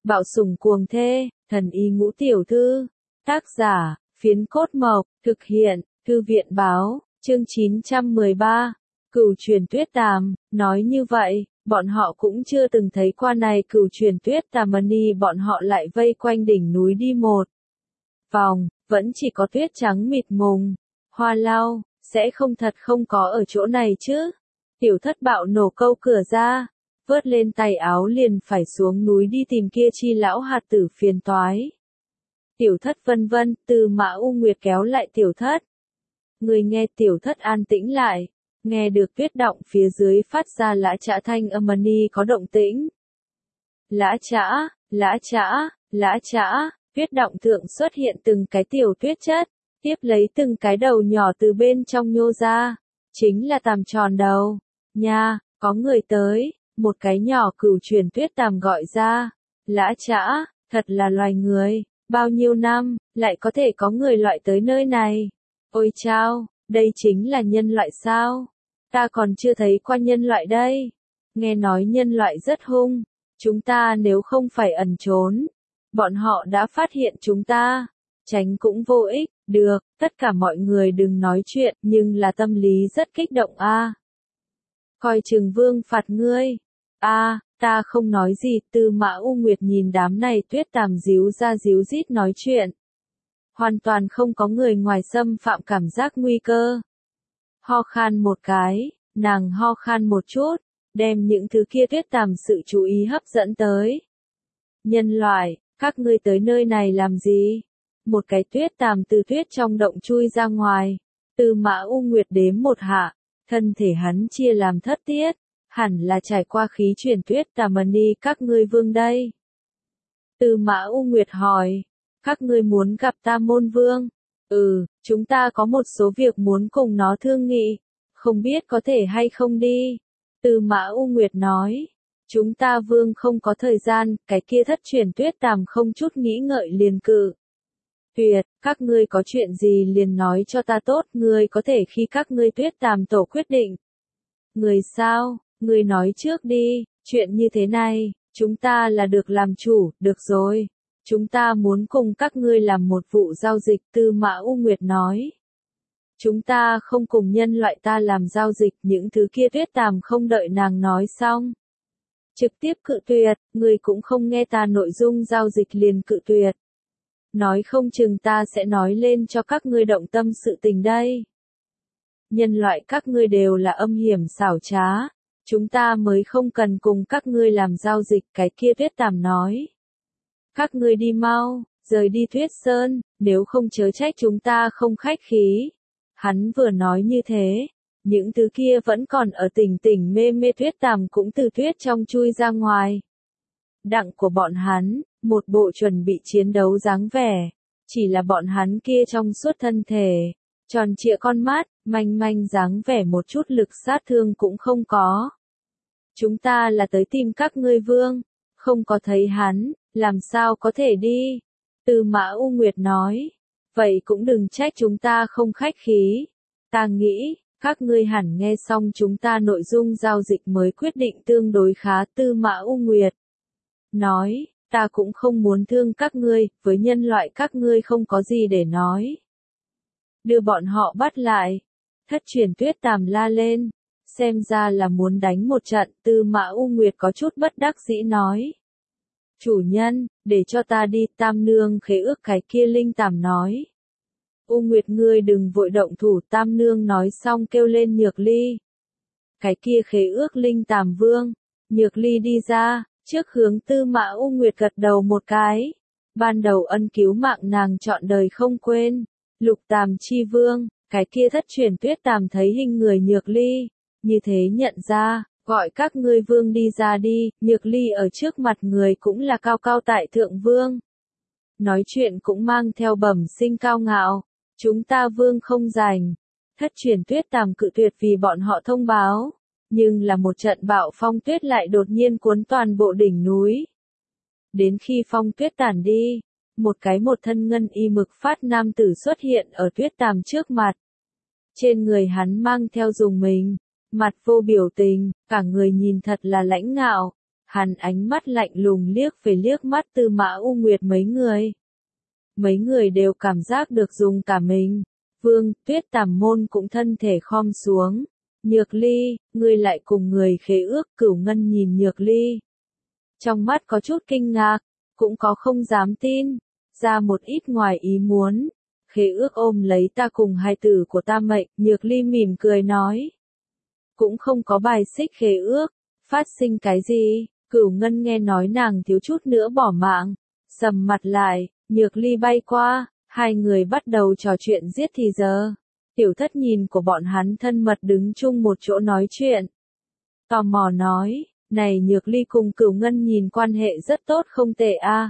Bạo sủng cuồng thê, thần y ngũ tiểu thư. Tác giả, Phiến Cốt Mộc, thực hiện, Thư viện báo, chương 913. Cửu truyền tuyết tàm, nói như vậy, bọn họ cũng chưa từng thấy qua này cửu truyền tuyết tàm mani, bọn họ lại vây quanh đỉnh núi đi một vòng, vẫn chỉ có tuyết trắng mịt mùng. Hoa Lau, sẽ không thật không có ở chỗ này chứ? Tiểu Thất bạo nổ câu cửa ra, vớt lên tay áo liền phải xuống núi đi tìm kia chi lão hạt tử phiền toái. Tiểu Thất vân vân, Từ Mã U Nguyệt kéo lại Tiểu Thất. Người nghe. Tiểu Thất an tĩnh lại, nghe được tuyết động phía dưới phát ra lã chã thanh âm mani có động tĩnh. Lã chã, lã chã, lã chã, tuyết động thượng xuất hiện từng cái tiểu tuyết chất, tiếp lấy từng cái đầu nhỏ từ bên trong nhô ra, chính là tàm tròn đầu. Nha, có người tới, một cái nhỏ cửu truyền tuyết tàm gọi ra. Lã chã, thật là loài người, bao nhiêu năm, lại có thể có người loại tới nơi này. Ôi chao, đây chính là nhân loại sao? Ta còn chưa thấy qua nhân loại đây. Nghe nói nhân loại rất hung, chúng ta nếu không phải ẩn trốn, bọn họ đã phát hiện chúng ta. Tránh cũng vô ích, được, tất cả mọi người đừng nói chuyện, nhưng là tâm lý rất kích động a. Coi chừng vương phạt ngươi. A, ta không nói gì. Tư Mã U Nguyệt nhìn đám này tuyết tàm díu ra díu dít nói chuyện. Hoàn toàn không có người ngoài xâm phạm cảm giác nguy cơ. Ho khan một cái, nàng ho khan một chút, đem những thứ kia tuyết tàm sự chú ý hấp dẫn tới. Nhân loại, các ngươi tới nơi này làm gì? Một cái tuyết tàm từ tuyết trong động chui ra ngoài. Tư Mã U Nguyệt đếm một hạ, thân thể hắn chia làm thất tiết, hẳn là trải qua khí truyền tuyết tàm mani các ngươi vương đây. Tư Mã U Nguyệt hỏi, các ngươi muốn gặp Tam Môn Vương? Chúng ta có một số việc muốn cùng nó thương nghị, không biết có thể hay không đi. Tư Mã U Nguyệt nói, chúng ta vương không có thời gian. Cái kia thất truyền tuyết tàm không chút nghĩ ngợi liền cự tuyệt, các ngươi có chuyện gì liền nói cho ta tốt, ngươi có thể khi các ngươi tuyết tàm tổ quyết định. Người sao, ngươi nói trước đi, chuyện như thế này, chúng ta là được làm chủ. Được rồi, chúng ta muốn cùng các ngươi làm một vụ giao dịch. Tư Mã U Nguyệt nói, chúng ta không cùng nhân loại ta làm giao dịch. Những thứ kia tuyết tàm không đợi nàng nói xong, trực tiếp cự tuyệt. Ngươi cũng không nghe ta nội dung giao dịch liền cự tuyệt. Nói không chừng ta sẽ nói lên cho các ngươi động tâm sự tình đây. Nhân loại các ngươi đều là âm hiểm xảo trá, chúng ta mới không cần cùng các ngươi làm giao dịch. Cái kia tuyết tàm nói, các ngươi đi mau, rời đi Tuyết Sơn, nếu không chớ trách chúng ta không khách khí. Hắn vừa nói như thế, những thứ kia vẫn còn ở tỉnh mê mê tuyết tàm cũng từ tuyết trong chui ra ngoài. Đặng của bọn hắn, một bộ chuẩn bị chiến đấu dáng vẻ, chỉ là bọn hắn kia trong suốt thân thể, tròn trịa con mắt, manh manh dáng vẻ, một chút lực sát thương cũng không có. Chúng ta là tới tìm các ngươi vương, không có thấy hắn, làm sao có thể đi? Tư Mã U Nguyệt nói, vậy cũng đừng trách chúng ta không khách khí. Ta nghĩ, các ngươi hẳn nghe xong chúng ta nội dung giao dịch mới quyết định tương đối khá. Tư Mã U Nguyệt nói, ta cũng không muốn thương các ngươi, với nhân loại các ngươi không có gì để nói. Đưa bọn họ bắt lại. Thất truyền tuyết tàm la lên, xem ra là muốn đánh một trận. Tư Mã U Nguyệt có chút bất đắc dĩ nói, chủ nhân, để cho ta đi. Tam nương khế ước cái kia linh tàm nói. U Nguyệt ngươi đừng vội động thủ. Tam nương nói xong kêu lên Nhược Ly. Cái kia khế ước linh tàm vương. Nhược Ly đi ra, trước hướng Tư Mã U Nguyệt gật đầu một cái. Ban đầu ân cứu mạng nàng trọn đời không quên. Lục tàm chi vương, cái kia thất truyền tuyết tàm thấy hình người Nhược Ly, như thế nhận ra, gọi các ngươi vương đi ra đi. Nhược Ly ở trước mặt người cũng là cao cao tại thượng vương. Nói chuyện cũng mang theo bẩm sinh cao ngạo. Chúng ta vương không rảnh. Thất truyền tuyết tàm cự tuyệt vì bọn họ thông báo. Nhưng là một trận bão phong tuyết lại đột nhiên cuốn toàn bộ đỉnh núi. Đến khi phong tuyết tản đi, một thân ngân y mực phát nam tử xuất hiện ở tuyết tàm trước mặt. Trên người hắn mang theo dùng mình, mặt vô biểu tình, cả người nhìn thật là lãnh ngạo. Hắn ánh mắt lạnh lùng liếc về liếc mắt Tư Mã U Nguyệt mấy người. Mấy người đều cảm giác được dùng cả mình. Vương Tuyết Tàm Môn cũng thân thể khom xuống. Nhược Ly, ngươi lại cùng người khế ước. Cửu Ngân nhìn Nhược Ly. Trong mắt có chút kinh ngạc, cũng có không dám tin, ra một ít ngoài ý muốn. Khế ước ôm lấy ta cùng hai tử của ta mệnh, Nhược Ly mỉm cười nói. Cũng không có bài xích khế ước, phát sinh cái gì, Cửu Ngân nghe nói nàng thiếu chút nữa bỏ mạng, sầm mặt lại, Nhược Ly bay qua, hai người bắt đầu trò chuyện giết thì giờ. Tiểu Thất nhìn của bọn hắn thân mật đứng chung một chỗ nói chuyện. Tò mò nói, này Nhược Ly cùng Cửu Ngân nhìn quan hệ rất tốt không tệ a.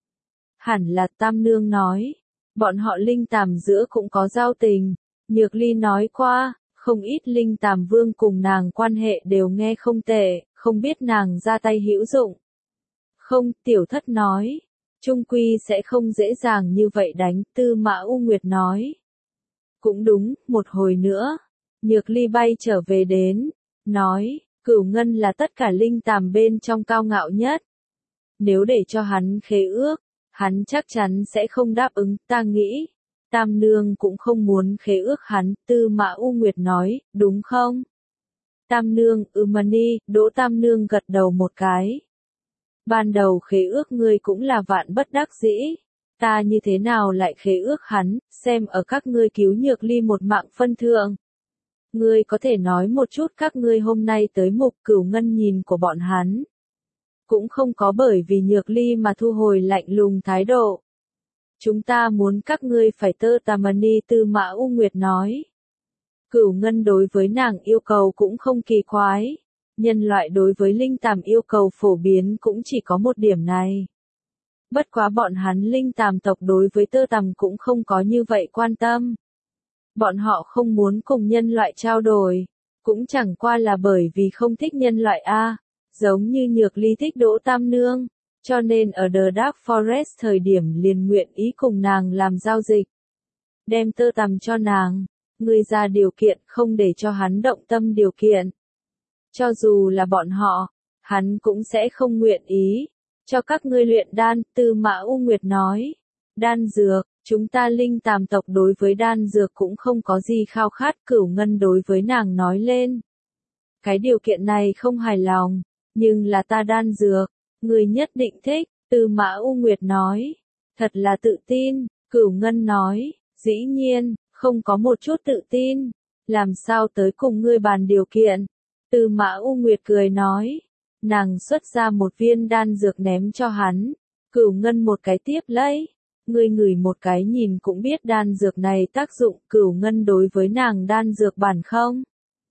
Hẳn là Tam Nương nói, bọn họ Linh Tàm giữa cũng có giao tình, Nhược Ly nói qua, không ít Linh Tàm Vương cùng nàng quan hệ đều nghe không tệ, không biết nàng ra tay hữu dụng. Không, Tiểu Thất nói, trung quy sẽ không dễ dàng như vậy đánh, Tư Mã U Nguyệt nói. Cũng đúng, một hồi nữa, Nhược Ly bay trở về đến, nói, Cửu Ngân là tất cả Linh Tàm bên trong cao ngạo nhất. Nếu để cho hắn khế ước, hắn chắc chắn sẽ không đáp ứng, ta nghĩ. Tam Nương cũng không muốn khế ước hắn, Tư Mã U Nguyệt nói, đúng không? Tam Nương, Mani, Đỗ Tam Nương gật đầu một cái. Ban đầu khế ước ngươi cũng là vạn bất đắc dĩ. Ta như thế nào lại khế ước hắn, xem ở các ngươi cứu Nhược Ly một mạng phân thượng. Ngươi có thể nói một chút các ngươi hôm nay tới mục Cửu Ngân nhìn của bọn hắn. Cũng không có bởi vì Nhược Ly mà thu hồi lạnh lùng thái độ. Chúng ta muốn các ngươi phải tơ Tamani, Tư Mã U Nguyệt nói. Cửu Ngân đối với nàng yêu cầu cũng không kỳ quái. Nhân loại đối với Linh Tàm yêu cầu phổ biến cũng chỉ có một điểm này. Bất quá bọn hắn Linh Tàm tộc đối với tơ tằm cũng không có như vậy quan tâm. Bọn họ không muốn cùng nhân loại trao đổi, cũng chẳng qua là bởi vì không thích nhân loại a, giống như Nhược Ly thích Đỗ Tam Nương, cho nên ở The Dark Forest thời điểm liền nguyện ý cùng nàng làm giao dịch. Đem tơ tằm cho nàng, người ra điều kiện không để cho hắn động tâm điều kiện. Cho dù là bọn họ, hắn cũng sẽ không nguyện ý. Cho các ngươi luyện đan, Tư Mã U Nguyệt nói. Đan dược, chúng ta Linh Tàm tộc đối với đan dược cũng không có gì khao khát, Cửu Ngân đối với nàng nói lên. Cái điều kiện này không hài lòng, nhưng là ta đan dược, người nhất định thích, Tư Mã U Nguyệt nói. Thật là tự tin, Cửu Ngân nói, dĩ nhiên, không có một chút tự tin, làm sao tới cùng ngươi bàn điều kiện. Tư Mã U Nguyệt cười nói. Nàng xuất ra một viên đan dược ném cho hắn. Cửu Ngân một cái tiếp lấy. Ngươi ngửi một cái nhìn cũng biết đan dược này tác dụng. Cửu Ngân đối với nàng đan dược bản không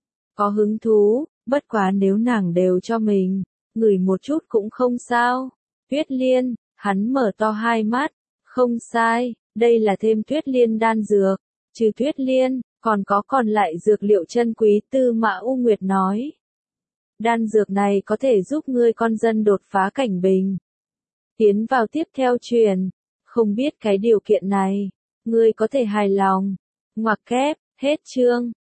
có hứng thú, bất quá nếu nàng đều cho mình, ngửi một chút cũng không sao. Tuyết Liên, hắn mở to hai mắt. Không sai, đây là thêm Tuyết Liên đan dược. Trừ Tuyết Liên, còn lại dược liệu chân quý, Tư Mã U Nguyệt nói. Đan dược này có thể giúp ngươi con dân đột phá cảnh bình. Tiến vào tiếp theo truyền. Không biết cái điều kiện này, ngươi có thể hài lòng. Ngoặc kép, hết chương.